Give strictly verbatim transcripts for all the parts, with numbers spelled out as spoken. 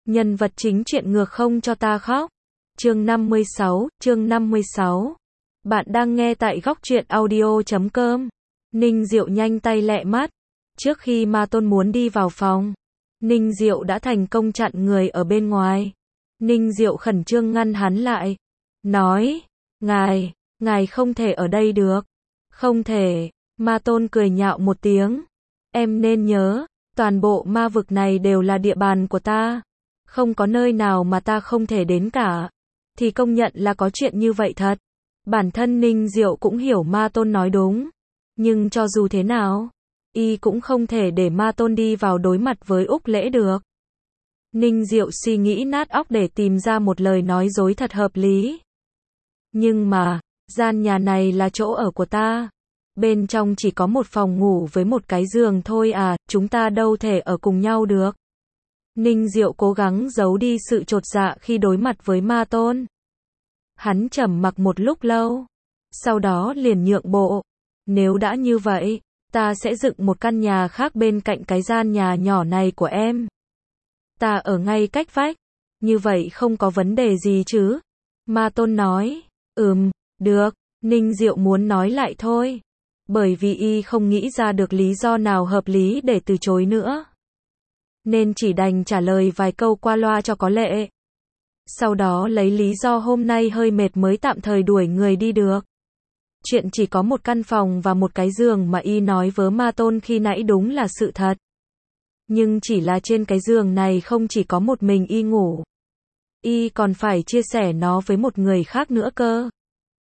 Nhân vật chính truyện ngược không cho ta khóc. Chương năm mươi sáu, chương năm mươi sáu. Bạn đang nghe tại góc truyện audio chấm com. Ninh Diệu nhanh tay lẹ mắt. Trước khi Ma Tôn muốn đi vào phòng, Ninh Diệu đã thành công chặn người ở bên ngoài. Ninh Diệu khẩn trương ngăn hắn lại. Nói, ngài, ngài không thể ở đây được. Không thể. Ma Tôn cười nhạo một tiếng. Em nên nhớ, toàn bộ ma vực này đều là địa bàn của ta. Không có nơi nào mà ta không thể đến cả. Thì công nhận là có chuyện như vậy thật. Bản thân Ninh Diệu cũng hiểu Ma Tôn nói đúng. Nhưng cho dù thế nào, y cũng không thể để Ma Tôn đi vào đối mặt với Úc Lễ được. Ninh Diệu suy nghĩ nát óc để tìm ra một lời nói dối thật hợp lý. Nhưng mà, gian nhà này là chỗ ở của ta. Bên trong chỉ có một phòng ngủ với một cái giường thôi à, chúng ta đâu thể ở cùng nhau được. Ninh Diệu cố gắng giấu đi sự chột dạ khi đối mặt với Ma Tôn. Hắn trầm mặc một lúc lâu, sau đó liền nhượng bộ. Nếu đã như vậy, ta sẽ dựng một căn nhà khác bên cạnh cái gian nhà nhỏ này của em. Ta ở ngay cách vách, như vậy không có vấn đề gì chứ? Ma Tôn nói, ừm, được. Ninh Diệu muốn nói lại thôi, bởi vì y không nghĩ ra được lý do nào hợp lý để từ chối nữa. Nên chỉ đành trả lời vài câu qua loa cho có lệ. Sau đó lấy lý do hôm nay hơi mệt mới tạm thời đuổi người đi được. Chuyện chỉ có một căn phòng và một cái giường mà y nói với Ma Tôn khi nãy đúng là sự thật. Nhưng chỉ là trên cái giường này không chỉ có một mình y ngủ. Y còn phải chia sẻ nó với một người khác nữa cơ.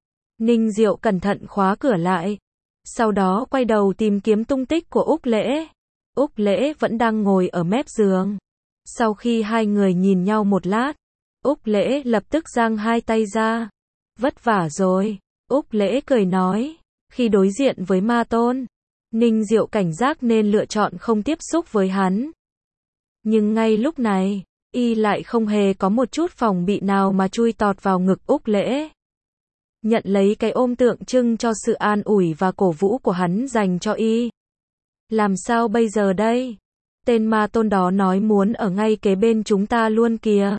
Ninh Diệu cẩn thận khóa cửa lại. Sau đó quay đầu tìm kiếm tung tích của Úc Lễ. Úc Lễ vẫn đang ngồi ở mép giường. Sau khi hai người nhìn nhau một lát, Úc Lễ lập tức giang hai tay ra. Vất vả rồi. Úc Lễ cười nói. Khi đối diện với Ma Tôn, Ninh Diệu cảnh giác nên lựa chọn không tiếp xúc với hắn. Nhưng ngay lúc này, y lại không hề có một chút phòng bị nào mà chui tọt vào ngực Úc Lễ. Nhận lấy cái ôm tượng trưng cho sự an ủi và cổ vũ của hắn dành cho y. Làm sao bây giờ đây? Tên Ma Tôn đó nói muốn ở ngay kế bên chúng ta luôn kìa.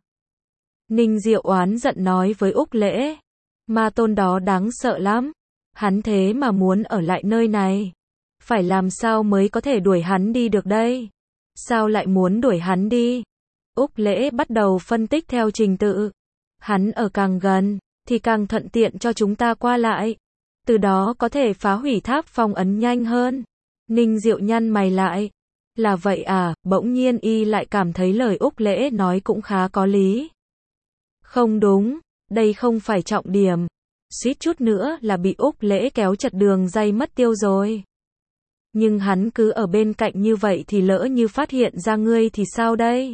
Ninh Diệu oán giận nói với Úc Lễ. Ma Tôn đó đáng sợ lắm. Hắn thế mà muốn ở lại nơi này. Phải làm sao mới có thể đuổi hắn đi được đây? Sao lại muốn đuổi hắn đi? Úc Lễ bắt đầu phân tích theo trình tự. Hắn ở càng gần, thì càng thuận tiện cho chúng ta qua lại. Từ đó có thể phá hủy tháp phong ấn nhanh hơn. Ninh Diệu nhăn mày lại. Là vậy à? Bỗng nhiên y lại cảm thấy lời Úc Lễ nói cũng khá có lý. Không đúng, đây không phải trọng điểm. Suýt chút nữa là bị Úc Lễ kéo chật đường ray mất tiêu rồi. Nhưng hắn cứ ở bên cạnh như vậy thì lỡ như phát hiện ra ngươi thì sao đây?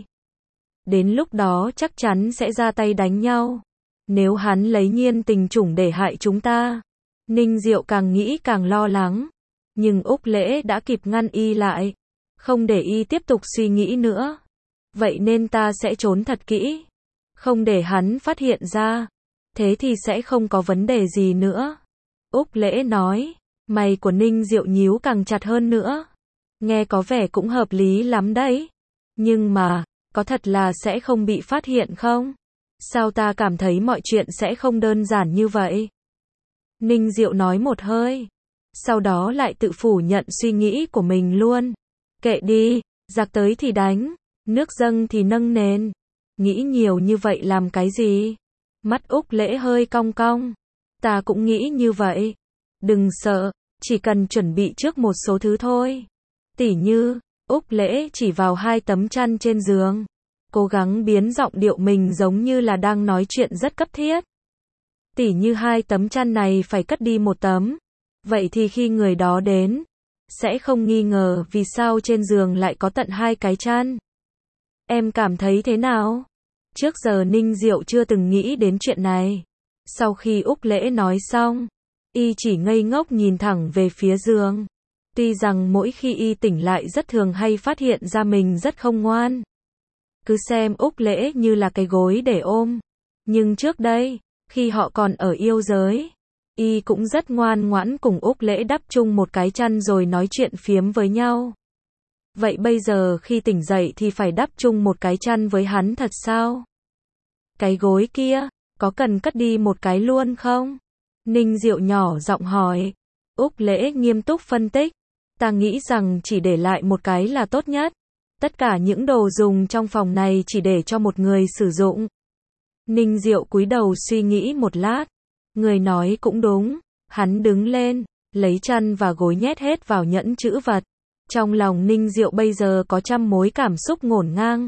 Đến lúc đó chắc chắn sẽ ra tay đánh nhau. Nếu hắn lấy nhiên tình chủng để hại chúng ta. Ninh Diệu càng nghĩ càng lo lắng. Nhưng Úc Lễ đã kịp ngăn y lại. Không để y tiếp tục suy nghĩ nữa. Vậy nên ta sẽ trốn thật kỹ. Không để hắn phát hiện ra. Thế thì sẽ không có vấn đề gì nữa. Úc Lễ nói. Mày của Ninh Diệu nhíu càng chặt hơn nữa. Nghe có vẻ cũng hợp lý lắm đấy. Nhưng mà, có thật là sẽ không bị phát hiện không? Sao ta cảm thấy mọi chuyện sẽ không đơn giản như vậy? Ninh Diệu nói một hơi. Sau đó lại tự phủ nhận suy nghĩ của mình luôn. Kệ đi, giặc tới thì đánh, nước dâng thì nâng nền. Nghĩ nhiều như vậy làm cái gì? Mắt Úc Lễ hơi cong cong. Ta cũng nghĩ như vậy. Đừng sợ, chỉ cần chuẩn bị trước một số thứ thôi. Tỉ như, Úc Lễ chỉ vào hai tấm chăn trên giường. Cố gắng biến giọng điệu mình giống như là đang nói chuyện rất cấp thiết. Tỉ như hai tấm chăn này phải cất đi một tấm. Vậy thì khi người đó đến, sẽ không nghi ngờ vì sao trên giường lại có tận hai cái chăn. Em cảm thấy thế nào? Trước giờ Ninh Diệu chưa từng nghĩ đến chuyện này. Sau khi Úc Lễ nói xong, y chỉ ngây ngốc nhìn thẳng về phía giường. Tuy rằng mỗi khi y tỉnh lại rất thường hay phát hiện ra mình rất không ngoan. Cứ xem Úc Lễ như là cái gối để ôm. Nhưng trước đây, khi họ còn ở yêu giới, y cũng rất ngoan ngoãn cùng Úc Lễ đắp chung một cái chăn rồi nói chuyện phiếm với nhau. Vậy bây giờ khi tỉnh dậy thì phải đắp chung một cái chăn với hắn thật sao? Cái gối kia, có cần cất đi một cái luôn không? Ninh Diệu nhỏ giọng hỏi. Úc Lễ nghiêm túc phân tích. Ta nghĩ rằng chỉ để lại một cái là tốt nhất. Tất cả những đồ dùng trong phòng này chỉ để cho một người sử dụng. Ninh Diệu cúi đầu suy nghĩ một lát. Người nói cũng đúng. Hắn đứng lên, lấy chăn và gối nhét hết vào nhẫn trữ vật. Trong lòng Ninh Diệu bây giờ có trăm mối cảm xúc ngổn ngang.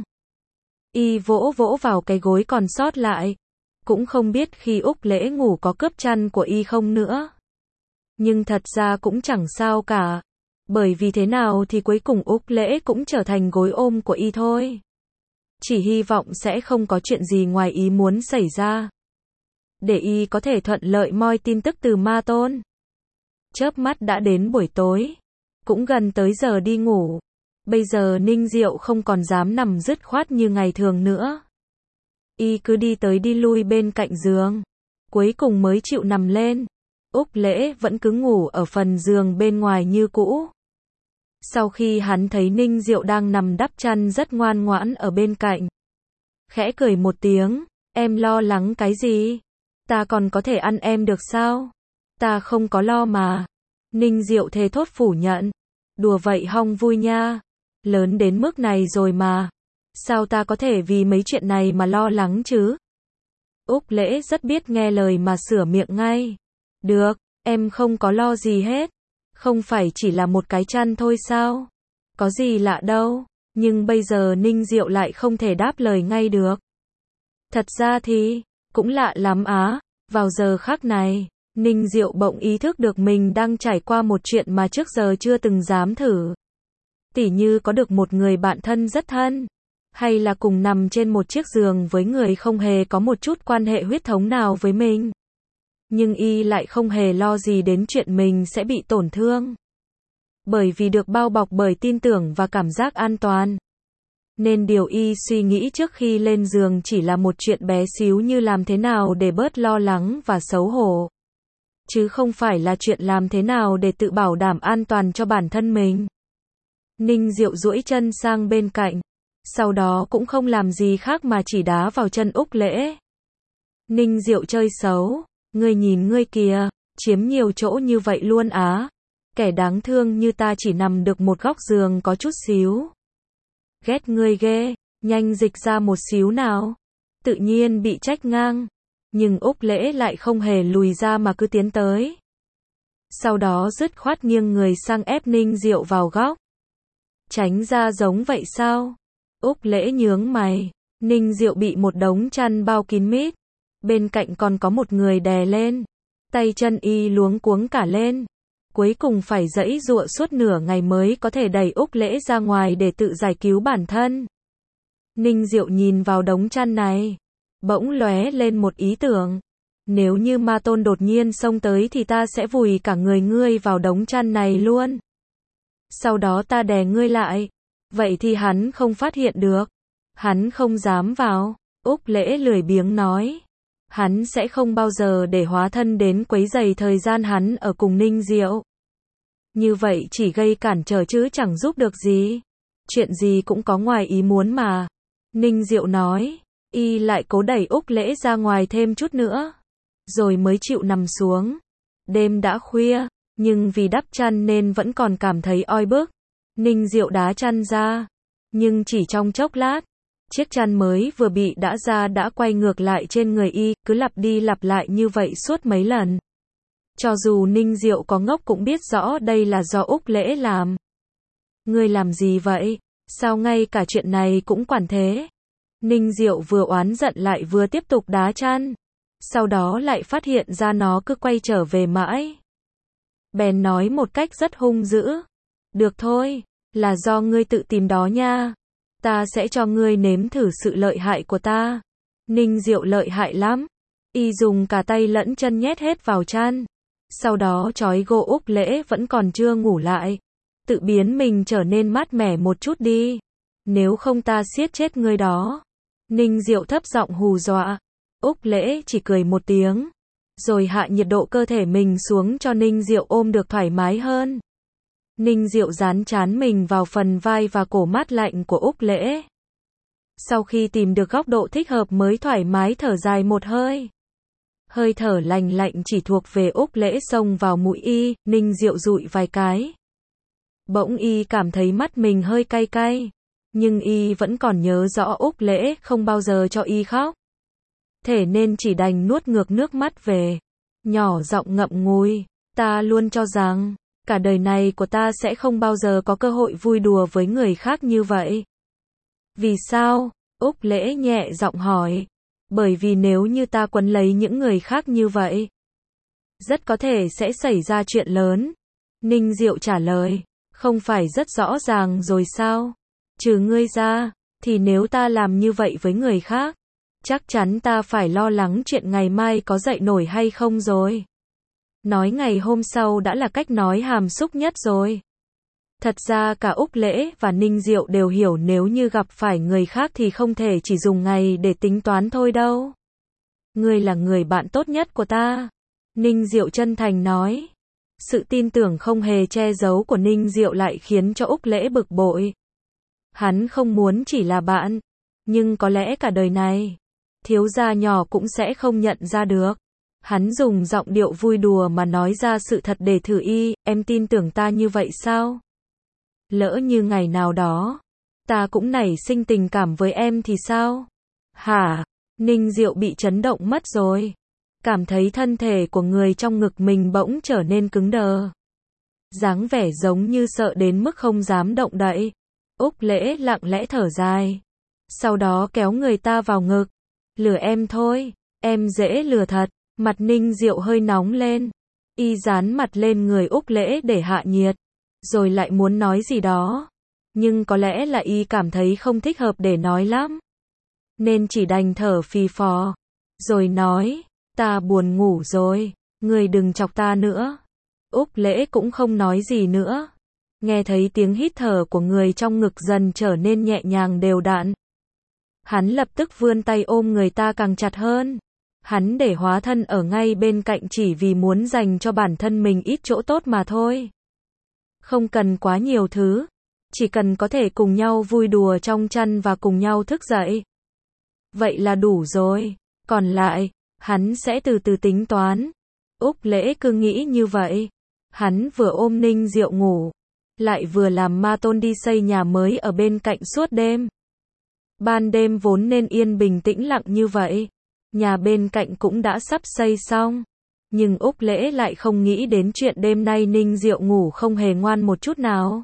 Y vỗ vỗ vào cái gối còn sót lại. Cũng không biết khi Úc Lễ ngủ có cướp chăn của Y không nữa. Nhưng thật ra cũng chẳng sao cả. Bởi vì thế nào thì cuối cùng Úc Lễ cũng trở thành gối ôm của Y thôi. Chỉ hy vọng sẽ không có chuyện gì ngoài ý muốn xảy ra. Để Y có thể thuận lợi moi tin tức từ Ma Tôn. Chớp mắt đã đến buổi tối. Cũng gần tới giờ đi ngủ. Bây giờ Ninh Diệu không còn dám nằm dứt khoát như ngày thường nữa. Y cứ đi tới đi lui bên cạnh giường. Cuối cùng mới chịu nằm lên. Úc Lễ vẫn cứ ngủ ở phần giường bên ngoài như cũ. Sau khi hắn thấy Ninh Diệu đang nằm đắp chăn rất ngoan ngoãn ở bên cạnh. Khẽ cười một tiếng. Em lo lắng cái gì? Ta còn có thể ăn em được sao? Ta không có lo mà. Ninh Diệu thề thốt phủ nhận. Đùa vậy hong vui nha. Lớn đến mức này rồi mà. Sao ta có thể vì mấy chuyện này mà lo lắng chứ? Úc Lễ rất biết nghe lời mà sửa miệng ngay. Được, em không có lo gì hết. Không phải chỉ là một cái chăn thôi sao? Có gì lạ đâu. Nhưng bây giờ Ninh Diệu lại không thể đáp lời ngay được. Thật ra thì, cũng lạ lắm á. Vào giờ khắc này, Ninh Diệu bỗng ý thức được mình đang trải qua một chuyện mà trước giờ chưa từng dám thử. Tỉ như có được một người bạn thân rất thân. Hay là cùng nằm trên một chiếc giường với người không hề có một chút quan hệ huyết thống nào với mình. Nhưng Y lại không hề lo gì đến chuyện mình sẽ bị tổn thương. Bởi vì được bao bọc bởi tin tưởng và cảm giác an toàn. Nên điều Y suy nghĩ trước khi lên giường chỉ là một chuyện bé xíu như làm thế nào để bớt lo lắng và xấu hổ. Chứ không phải là chuyện làm thế nào để tự bảo đảm an toàn cho bản thân mình. Ninh Diệu duỗi chân sang bên cạnh. Sau đó cũng không làm gì khác mà chỉ đá vào chân Úc Lễ. Ninh Diệu chơi xấu. Ngươi nhìn ngươi kìa, chiếm nhiều chỗ như vậy luôn á. Kẻ đáng thương như ta chỉ nằm được một góc giường có chút xíu. Ghét ngươi ghê, nhanh dịch ra một xíu nào. Tự nhiên bị trách ngang. Nhưng Úc Lễ lại không hề lùi ra mà cứ tiến tới. Sau đó dứt khoát nghiêng người sang ép Ninh Diệu vào góc. Tránh ra giống vậy sao? Úc Lễ nhướng mày. Ninh Diệu bị một đống chăn bao kín mít. Bên cạnh còn có một người đè lên. Tay chân Y luống cuống cả lên. Cuối cùng phải giãy giụa suốt nửa ngày mới có thể đẩy Úc Lễ ra ngoài để tự giải cứu bản thân. Ninh Diệu nhìn vào đống chăn này. Bỗng lóe lên một ý tưởng. Nếu như Ma Tôn đột nhiên xông tới thì ta sẽ vùi cả người ngươi vào đống chăn này luôn. Sau đó ta đè ngươi lại. Vậy thì hắn không phát hiện được. Hắn không dám vào. Úc Lễ lười biếng nói. Hắn sẽ không bao giờ để hóa thân đến quấy rầy thời gian hắn ở cùng Ninh Diệu. Như vậy chỉ gây cản trở chứ chẳng giúp được gì. Chuyện gì cũng có ngoài ý muốn mà. Ninh Diệu nói. Y lại cố đẩy Úc Lễ ra ngoài thêm chút nữa. Rồi mới chịu nằm xuống. Đêm đã khuya. Nhưng vì đắp chăn nên vẫn còn cảm thấy oi bức. Ninh Diệu đá chăn ra. Nhưng chỉ trong chốc lát. Chiếc chăn mới vừa bị đã ra đã quay ngược lại trên người Y. Cứ lặp đi lặp lại như vậy suốt mấy lần. Cho dù Ninh Diệu có ngốc cũng biết rõ đây là do Úc Lễ làm. Ngươi làm gì vậy? Sao ngay cả chuyện này cũng quản thế? Ninh Diệu vừa oán giận lại vừa tiếp tục đá chăn. Sau đó lại phát hiện ra nó cứ quay trở về mãi. Bèn nói một cách rất hung dữ. Được thôi, là do ngươi tự tìm đó nha. Ta sẽ cho ngươi nếm thử sự lợi hại của ta. Ninh Diệu lợi hại lắm. Y dùng cả tay lẫn chân nhét hết vào chăn. Sau đó trói gô Úc Lễ vẫn còn chưa ngủ lại. Tự biến mình trở nên mát mẻ một chút đi. Nếu không ta siết chết ngươi đó. Ninh Diệu thấp giọng hù dọa. Úc Lễ chỉ cười một tiếng. Rồi hạ nhiệt độ cơ thể mình xuống cho Ninh Diệu ôm được thoải mái hơn. Ninh Diệu dán trán mình vào phần vai và cổ mát lạnh của Úc Lễ. Sau khi tìm được góc độ thích hợp mới thoải mái thở dài một hơi. Hơi thở lành lạnh chỉ thuộc về Úc Lễ xông vào mũi y, Ninh Diệu dụi vài cái. Bỗng y cảm thấy mắt mình hơi cay cay. Nhưng y vẫn còn nhớ rõ Úc Lễ không bao giờ cho y khóc. Thế nên chỉ đành nuốt ngược nước mắt về. Nhỏ giọng ngậm ngùi, ta luôn cho rằng, cả đời này của ta sẽ không bao giờ có cơ hội vui đùa với người khác như vậy. Vì sao? Úc Lễ nhẹ giọng hỏi. Bởi vì nếu như ta quấn lấy những người khác như vậy, rất có thể sẽ xảy ra chuyện lớn. Ninh Diệu trả lời, không phải rất rõ ràng rồi sao? Trừ ngươi ra, thì nếu ta làm như vậy với người khác, chắc chắn ta phải lo lắng chuyện ngày mai có dậy nổi hay không rồi. Nói ngày hôm sau đã là cách nói hàm xúc nhất rồi. Thật ra cả Úc Lễ và Ninh Diệu đều hiểu nếu như gặp phải người khác thì không thể chỉ dùng ngày để tính toán thôi đâu. Ngươi là người bạn tốt nhất của ta. Ninh Diệu chân thành nói. Sự tin tưởng không hề che giấu của Ninh Diệu lại khiến cho Úc Lễ bực bội. Hắn không muốn chỉ là bạn, nhưng có lẽ cả đời này, thiếu gia nhỏ cũng sẽ không nhận ra được. Hắn dùng giọng điệu vui đùa mà nói ra sự thật để thử y, em tin tưởng ta như vậy sao? Lỡ như ngày nào đó, ta cũng nảy sinh tình cảm với em thì sao? Hả? Ninh Diệu bị chấn động mất rồi. Cảm thấy thân thể của người trong ngực mình bỗng trở nên cứng đờ. Dáng vẻ giống như sợ đến mức không dám động đậy. Úc Lễ lặng lẽ thở dài. Sau đó kéo người ta vào ngực. Lừa em thôi, em dễ lừa thật. Mặt Ninh Diệu hơi nóng lên. Y dán mặt lên người Úc Lễ để hạ nhiệt. Rồi lại muốn nói gì đó. Nhưng có lẽ là y cảm thấy không thích hợp để nói lắm. Nên chỉ đành thở phì phò. Rồi nói, ta buồn ngủ rồi, người đừng chọc ta nữa. Úc Lễ cũng không nói gì nữa. Nghe thấy tiếng hít thở của người trong ngực dần trở nên nhẹ nhàng đều đặn. Hắn lập tức vươn tay ôm người ta càng chặt hơn. Hắn để hóa thân ở ngay bên cạnh chỉ vì muốn dành cho bản thân mình ít chỗ tốt mà thôi. Không cần quá nhiều thứ. Chỉ cần có thể cùng nhau vui đùa trong chăn và cùng nhau thức dậy. Vậy là đủ rồi. Còn lại, hắn sẽ từ từ tính toán. Úc Lễ cứ nghĩ như vậy. Hắn vừa ôm Ninh Diệu ngủ, lại vừa làm Ma Tôn đi xây nhà mới ở bên cạnh suốt đêm. Ban đêm vốn nên yên bình tĩnh lặng như vậy. Nhà bên cạnh cũng đã sắp xây xong. Nhưng Úc Lễ lại không nghĩ đến chuyện đêm nay Ninh Diệu ngủ không hề ngoan một chút nào.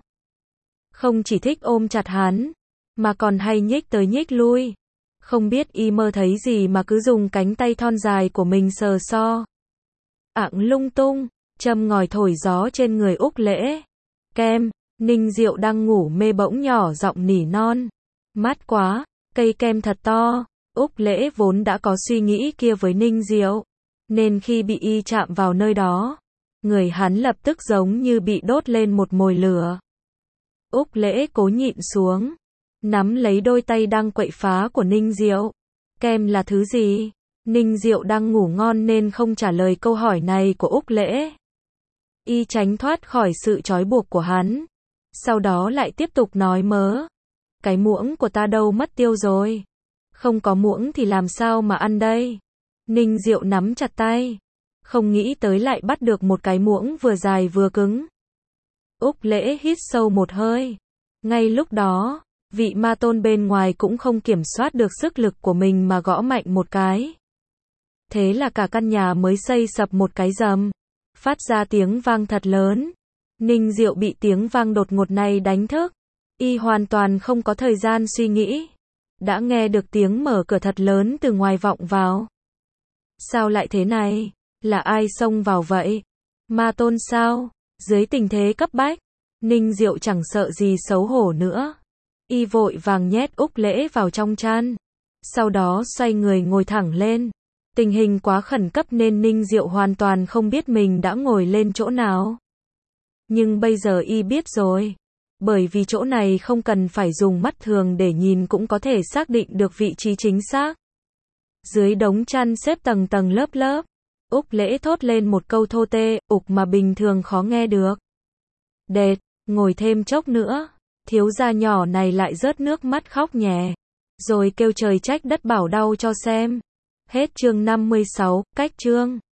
Không chỉ thích ôm chặt hắn, mà còn hay nhích tới nhích lui. Không biết y mơ thấy gì mà cứ dùng cánh tay thon dài của mình sờ so. Ạng lung tung, châm ngòi thổi gió trên người Úc Lễ. Kem, Ninh Diệu đang ngủ mê bỗng nhỏ giọng nỉ non. Mát quá, cây kem thật to. Úc Lễ vốn đã có suy nghĩ kia với Ninh Diệu. Nên khi bị y chạm vào nơi đó, người hắn lập tức giống như bị đốt lên một mồi lửa. Úc Lễ cố nhịn xuống, nắm lấy đôi tay đang quậy phá của Ninh Diệu. Kem là thứ gì? Ninh Diệu đang ngủ ngon nên không trả lời câu hỏi này của Úc Lễ. Y tránh thoát khỏi sự trói buộc của hắn. Sau đó lại tiếp tục nói mớ. Cái muỗng của ta đâu mất tiêu rồi. Không có muỗng thì làm sao mà ăn đây? Ninh Diệu nắm chặt tay. Không nghĩ tới lại bắt được một cái muỗng vừa dài vừa cứng. Úc Lễ hít sâu một hơi. Ngay lúc đó, vị Ma Tôn bên ngoài cũng không kiểm soát được sức lực của mình mà gõ mạnh một cái. Thế là cả căn nhà mới xây sập một cái rầm. Phát ra tiếng vang thật lớn. Ninh Diệu bị tiếng vang đột ngột này đánh thức. Y hoàn toàn không có thời gian suy nghĩ. Đã nghe được tiếng mở cửa thật lớn từ ngoài vọng vào. Sao lại thế này? Là ai xông vào vậy? Ma Tôn sao? Dưới tình thế cấp bách, Ninh Diệu chẳng sợ gì xấu hổ nữa. Y vội vàng nhét Úc Lễ vào trong chăn. Sau đó xoay người ngồi thẳng lên. Tình hình quá khẩn cấp nên Ninh Diệu hoàn toàn không biết mình đã ngồi lên chỗ nào. Nhưng bây giờ y biết rồi. Bởi vì chỗ này không cần phải dùng mắt thường để nhìn cũng có thể xác định được vị trí chính xác. Dưới đống chăn xếp tầng tầng lớp lớp. Úc Lễ thốt lên một câu thô tê, ục mà bình thường khó nghe được. Đệt, Ngồi thêm chốc nữa, thiếu gia nhỏ này lại rớt nước mắt khóc nhè. Rồi kêu trời trách đất bảo đau cho xem. Hết chương năm mươi sáu, cách chương.